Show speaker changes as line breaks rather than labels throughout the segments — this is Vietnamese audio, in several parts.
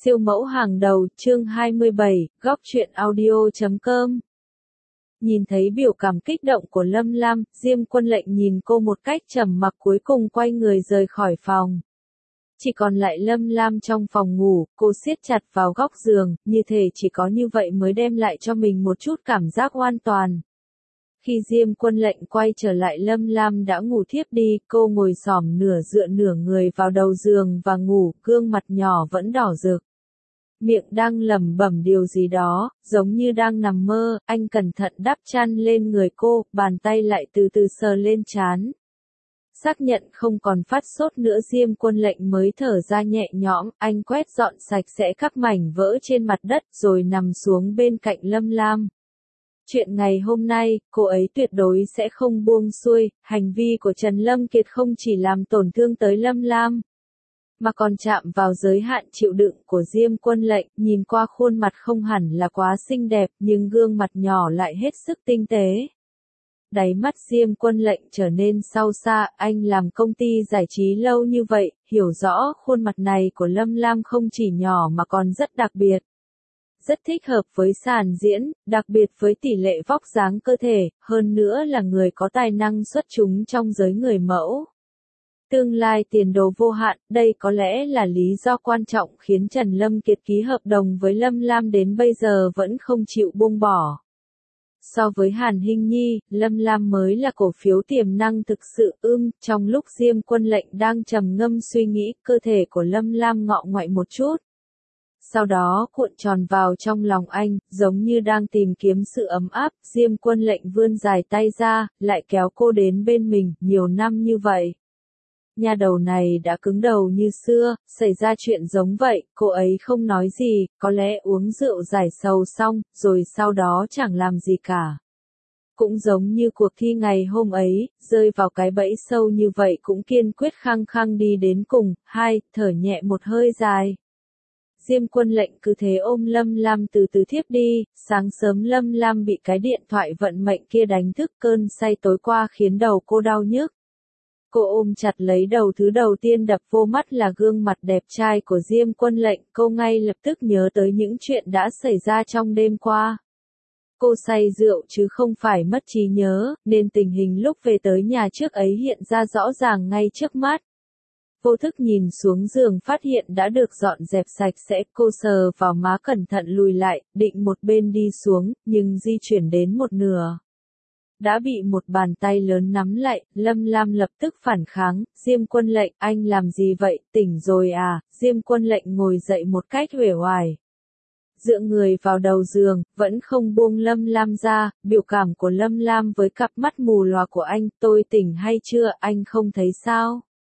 Siêu mẫu hàng đầu, chương 27, góc truyện audio.com. Nhìn thấy biểu cảm kích động của Lâm Lam, Diêm Quân Lệnh nhìn cô một cách trầm mặc cuối cùng quay người rời khỏi phòng. Chỉ còn lại Lâm Lam trong phòng ngủ, cô siết chặt vào góc giường, như thể chỉ có như vậy mới đem lại cho mình một chút cảm giác an toàn. Khi Diêm Quân Lệnh quay trở lại Lâm Lam đã ngủ thiếp đi, cô ngồi xổm nửa dựa nửa người vào đầu giường và ngủ, gương mặt nhỏ vẫn đỏ rực. Miệng đang lẩm bẩm điều gì đó, giống như đang nằm mơ, anh cẩn thận đắp chăn lên người cô, bàn tay lại từ từ sờ lên trán. Xác nhận không còn phát sốt nữa, Diêm Quân Lệnh mới thở ra nhẹ nhõm, anh quét dọn sạch sẽ các mảnh vỡ trên mặt đất rồi nằm xuống bên cạnh Lâm Lam. Chuyện ngày hôm nay, cô ấy tuyệt đối sẽ không buông xuôi, hành vi của Trần Lâm Kiệt không chỉ làm tổn thương tới Lâm Lam, mà còn chạm vào giới hạn chịu đựng của Diêm Quân Lệnh, nhìn qua khuôn mặt không hẳn là quá xinh đẹp, nhưng gương mặt nhỏ lại hết sức tinh tế. Đáy mắt Diêm Quân Lệnh trở nên sâu xa, anh làm công ty giải trí lâu như vậy, hiểu rõ khuôn mặt này của Lâm Lam không chỉ nhỏ mà còn rất đặc biệt. Rất thích hợp với sàn diễn, đặc biệt với tỷ lệ vóc dáng cơ thể, hơn nữa là người có tài năng xuất chúng trong giới người mẫu. Tương lai tiền đồ vô hạn, đây có lẽ là lý do quan trọng khiến Trần Lâm Kiệt ký hợp đồng với Lâm Lam đến bây giờ vẫn không chịu buông bỏ. So với Hàn Hinh Nhi, Lâm Lam mới là cổ phiếu tiềm năng thực sự. Trong lúc Diêm Quân Lệnh đang trầm ngâm suy nghĩ, cơ thể của Lâm Lam ngọ ngoại một chút. Sau đó cuộn tròn vào trong lòng anh, giống như đang tìm kiếm sự ấm áp, Diêm Quân Lệnh vươn dài tay ra, lại kéo cô đến bên mình, nhiều năm như vậy. Nha đầu này đã cứng đầu như xưa, xảy ra chuyện giống vậy, cô ấy không nói gì, có lẽ uống rượu giải sầu xong, rồi sau đó chẳng làm gì cả. Cũng giống như cuộc thi ngày hôm ấy, rơi vào cái bẫy sâu như vậy cũng kiên quyết khăng khăng đi đến cùng. Thở nhẹ một hơi dài. Diêm Quân Lệnh cứ thế ôm Lâm Lam từ từ thiếp đi, sáng sớm Lâm Lam bị cái điện thoại vận mệnh kia đánh thức, cơn say tối qua khiến đầu cô đau nhức. Cô ôm chặt lấy đầu, thứ đầu tiên đập vô mắt là gương mặt đẹp trai của Diêm Quân Lệnh, cô ngay lập tức nhớ tới những chuyện đã xảy ra trong đêm qua. Cô say rượu chứ không phải mất trí nhớ, nên tình hình lúc về tới nhà trước ấy hiện ra rõ ràng ngay trước mắt. Vô thức nhìn xuống giường phát hiện đã được dọn dẹp sạch sẽ, cô sờ vào má cẩn thận lùi lại, định một bên đi xuống, nhưng di chuyển đến một nửa. Đã bị một bàn tay lớn nắm lại, Lâm Lam lập tức phản kháng, Diêm Quân Lệnh, anh làm gì vậy, tỉnh rồi à? Diêm Quân Lệnh ngồi dậy một cách uể oải. Dựa người vào đầu giường, vẫn không buông Lâm Lam ra, biểu cảm của Lâm Lam với cặp mắt mù lòa của anh, tôi tỉnh hay chưa, anh không thấy sao?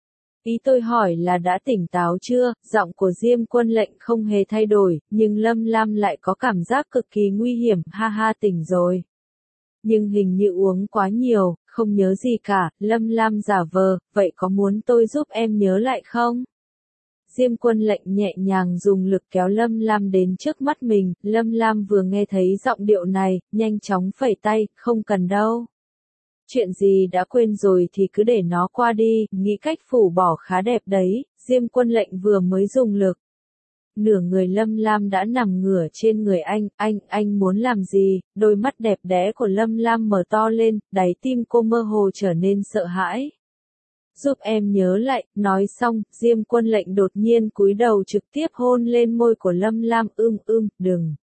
Ý tôi hỏi là đã tỉnh táo chưa? Giọng của Diêm Quân Lệnh không hề thay đổi, nhưng Lâm Lam lại có cảm giác cực kỳ nguy hiểm, tỉnh rồi. Nhưng hình như uống quá nhiều, không nhớ gì cả. Lâm Lam giả vờ, vậy có muốn tôi giúp em nhớ lại không? Diêm Quân Lệnh nhẹ nhàng dùng lực kéo Lâm Lam đến trước mắt mình, Lâm Lam vừa nghe thấy giọng điệu này, nhanh chóng phẩy tay, không cần đâu. Chuyện gì đã quên rồi thì cứ để nó qua đi, nghĩ cách phủ bỏ khá đẹp đấy. Diêm Quân Lệnh vừa mới dùng lực. Nửa người Lâm Lam đã nằm ngửa trên người anh muốn làm gì? Đôi mắt đẹp đẽ của Lâm Lam mở to lên, đáy tim cô mơ hồ trở nên sợ hãi. Giúp em nhớ lại, nói xong, Diêm Quân Lệnh đột nhiên cúi đầu trực tiếp hôn lên môi của Lâm Lam, đừng.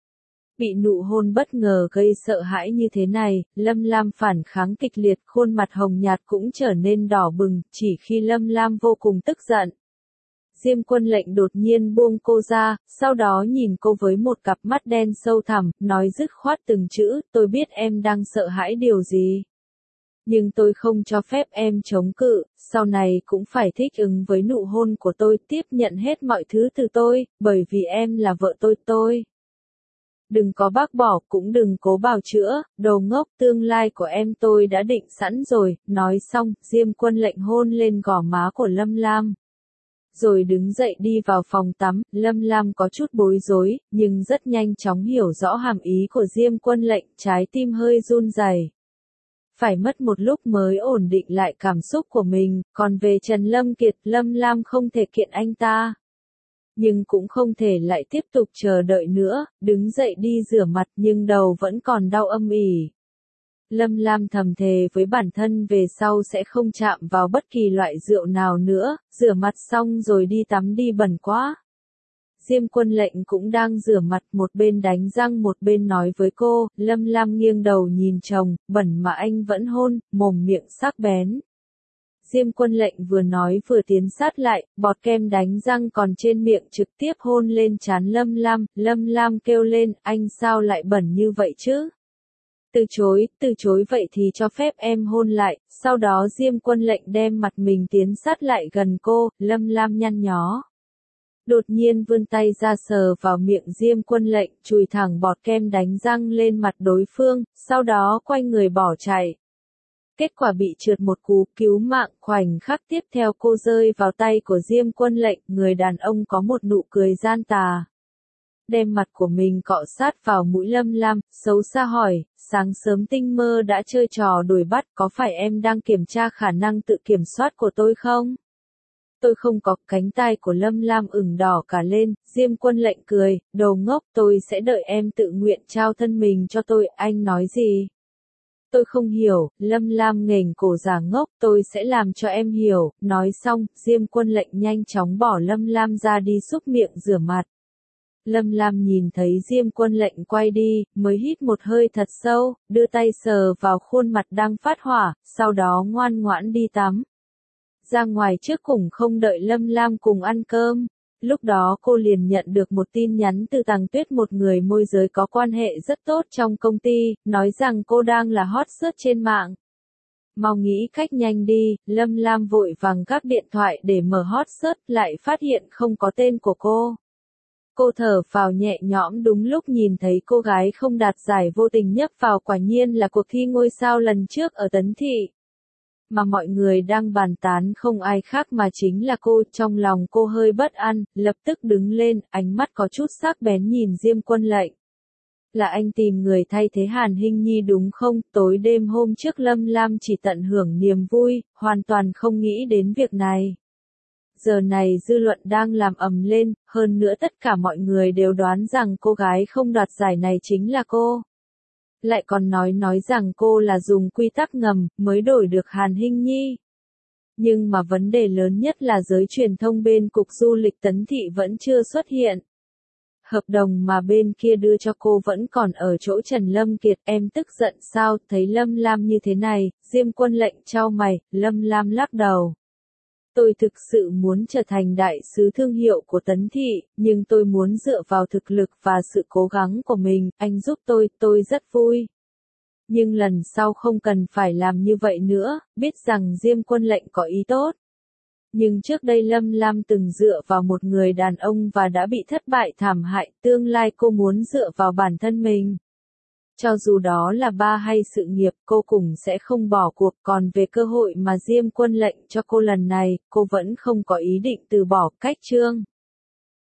Bị nụ hôn bất ngờ gây sợ hãi như thế này, Lâm Lam phản kháng kịch liệt, khuôn mặt hồng nhạt cũng trở nên đỏ bừng, chỉ khi Lâm Lam vô cùng tức giận. Diêm Quân Lệnh đột nhiên buông cô ra, sau đó nhìn cô với một cặp mắt đen sâu thẳm, nói dứt khoát từng chữ, tôi biết em đang sợ hãi điều gì. Nhưng tôi không cho phép em chống cự, sau này cũng phải thích ứng với nụ hôn của tôi, tiếp nhận hết mọi thứ từ tôi, bởi vì em là vợ tôi. Đừng có bác bỏ, cũng đừng cố bào chữa, đồ ngốc, tương lai của em tôi đã định sẵn rồi. Nói xong, Diêm Quân Lệnh hôn lên gò má của Lâm Lam. Rồi đứng dậy đi vào phòng tắm, Lâm Lam có chút bối rối, nhưng rất nhanh chóng hiểu rõ hàm ý của Diêm Quân Lệnh, trái tim hơi run rẩy. Phải mất một lúc mới ổn định lại cảm xúc của mình, còn về Trần Lâm Kiệt, Lâm Lam không thể kiện anh ta. Nhưng cũng không thể lại tiếp tục chờ đợi nữa, đứng dậy đi rửa mặt nhưng đầu vẫn còn đau âm ỉ. Lâm Lam thầm thề với bản thân về sau sẽ không chạm vào bất kỳ loại rượu nào nữa, rửa mặt xong rồi đi tắm đi bẩn quá. Diêm Quân Lệnh cũng đang rửa mặt một bên đánh răng một bên nói với cô, Lâm Lam nghiêng đầu nhìn chồng, bẩn mà anh vẫn hôn, mồm miệng sắc bén. Diêm Quân Lệnh vừa nói vừa tiến sát lại, bọt kem đánh răng còn trên miệng trực tiếp hôn lên trán Lâm Lam kêu lên, anh sao lại bẩn như vậy chứ? Từ chối vậy thì cho phép em hôn lại, sau đó Diêm Quân Lệnh đem mặt mình tiến sát lại gần cô, Lâm Lam nhăn nhó. Đột nhiên vươn tay ra sờ vào miệng Diêm Quân Lệnh, chùi thẳng bọt kem đánh răng lên mặt đối phương, sau đó quay người bỏ chạy. Kết quả bị trượt một cú cứu mạng, khoảnh khắc tiếp theo cô rơi vào tay của Diêm Quân Lệnh, người đàn ông có một nụ cười gian tà. Đem mặt của mình cọ sát vào mũi Lâm Lam, xấu xa hỏi, sáng sớm tinh mơ đã chơi trò đuổi bắt, có phải em đang kiểm tra khả năng tự kiểm soát của tôi không? Tôi không có, cánh tay của Lâm Lam ửng đỏ cả lên, Diêm Quân Lệnh cười, đồ ngốc, tôi sẽ đợi em tự nguyện trao thân mình cho tôi, anh nói gì? Tôi không hiểu, Lâm Lam nghềnh cổ giả ngốc, tôi sẽ làm cho em hiểu, nói xong, Diêm Quân Lệnh nhanh chóng bỏ Lâm Lam ra đi xúc miệng rửa mặt. Lâm Lam nhìn thấy Diêm Quân Lệnh quay đi, mới hít một hơi thật sâu, đưa tay sờ vào khuôn mặt đang phát hỏa, sau đó ngoan ngoãn đi tắm. Ra ngoài trước cùng không đợi Lâm Lam cùng ăn cơm. Lúc đó cô liền nhận được một tin nhắn từ Tằng Tuyết, một người môi giới có quan hệ rất tốt trong công ty, nói rằng cô đang là hot search trên mạng. Mau nghĩ cách nhanh đi, Lâm Lam vội vàng gác điện thoại để mở hot search, lại phát hiện không có tên của cô. Cô thở phào nhẹ nhõm đúng lúc nhìn thấy cô gái không đạt giải vô tình nhấp vào, quả nhiên là cuộc thi ngôi sao lần trước ở Tấn Thị. Mà mọi người đang bàn tán không ai khác mà chính là cô, trong lòng cô hơi bất an, lập tức đứng lên, ánh mắt có chút sắc bén nhìn Diêm Quân Lệnh. Là anh tìm người thay thế Hàn Hinh Nhi đúng không? Tối đêm hôm trước Lâm Lam chỉ tận hưởng niềm vui, hoàn toàn không nghĩ đến việc này. Giờ này dư luận đang làm ầm lên, hơn nữa tất cả mọi người đều đoán rằng cô gái không đoạt giải này chính là cô. Lại còn nói rằng cô là dùng quy tắc ngầm mới đổi được Hàn Hinh Nhi. Nhưng mà vấn đề lớn nhất là giới truyền thông bên Cục Du lịch Tấn Thị vẫn chưa xuất hiện. Hợp đồng mà bên kia đưa cho cô vẫn còn ở chỗ Trần Lâm Kiệt, em tức giận sao? Thấy Lâm Lam như thế này, Diêm Quân Lệnh chau mày, Lâm Lam lắc đầu. Tôi thực sự muốn trở thành đại sứ thương hiệu của Tấn Thị, nhưng tôi muốn dựa vào thực lực và sự cố gắng của mình, anh giúp tôi rất vui. Nhưng lần sau không cần phải làm như vậy nữa, biết rằng Diêm Quân Lệnh có ý tốt. Nhưng trước đây Lâm Lam từng dựa vào một người đàn ông và đã bị thất bại thảm hại, tương lai cô muốn dựa vào bản thân mình. Cho dù đó là ba hay sự nghiệp, cô cũng sẽ không bỏ cuộc, còn về cơ hội mà Diêm Quân Lệnh cho cô lần này, cô vẫn không có ý định từ bỏ. Cách chương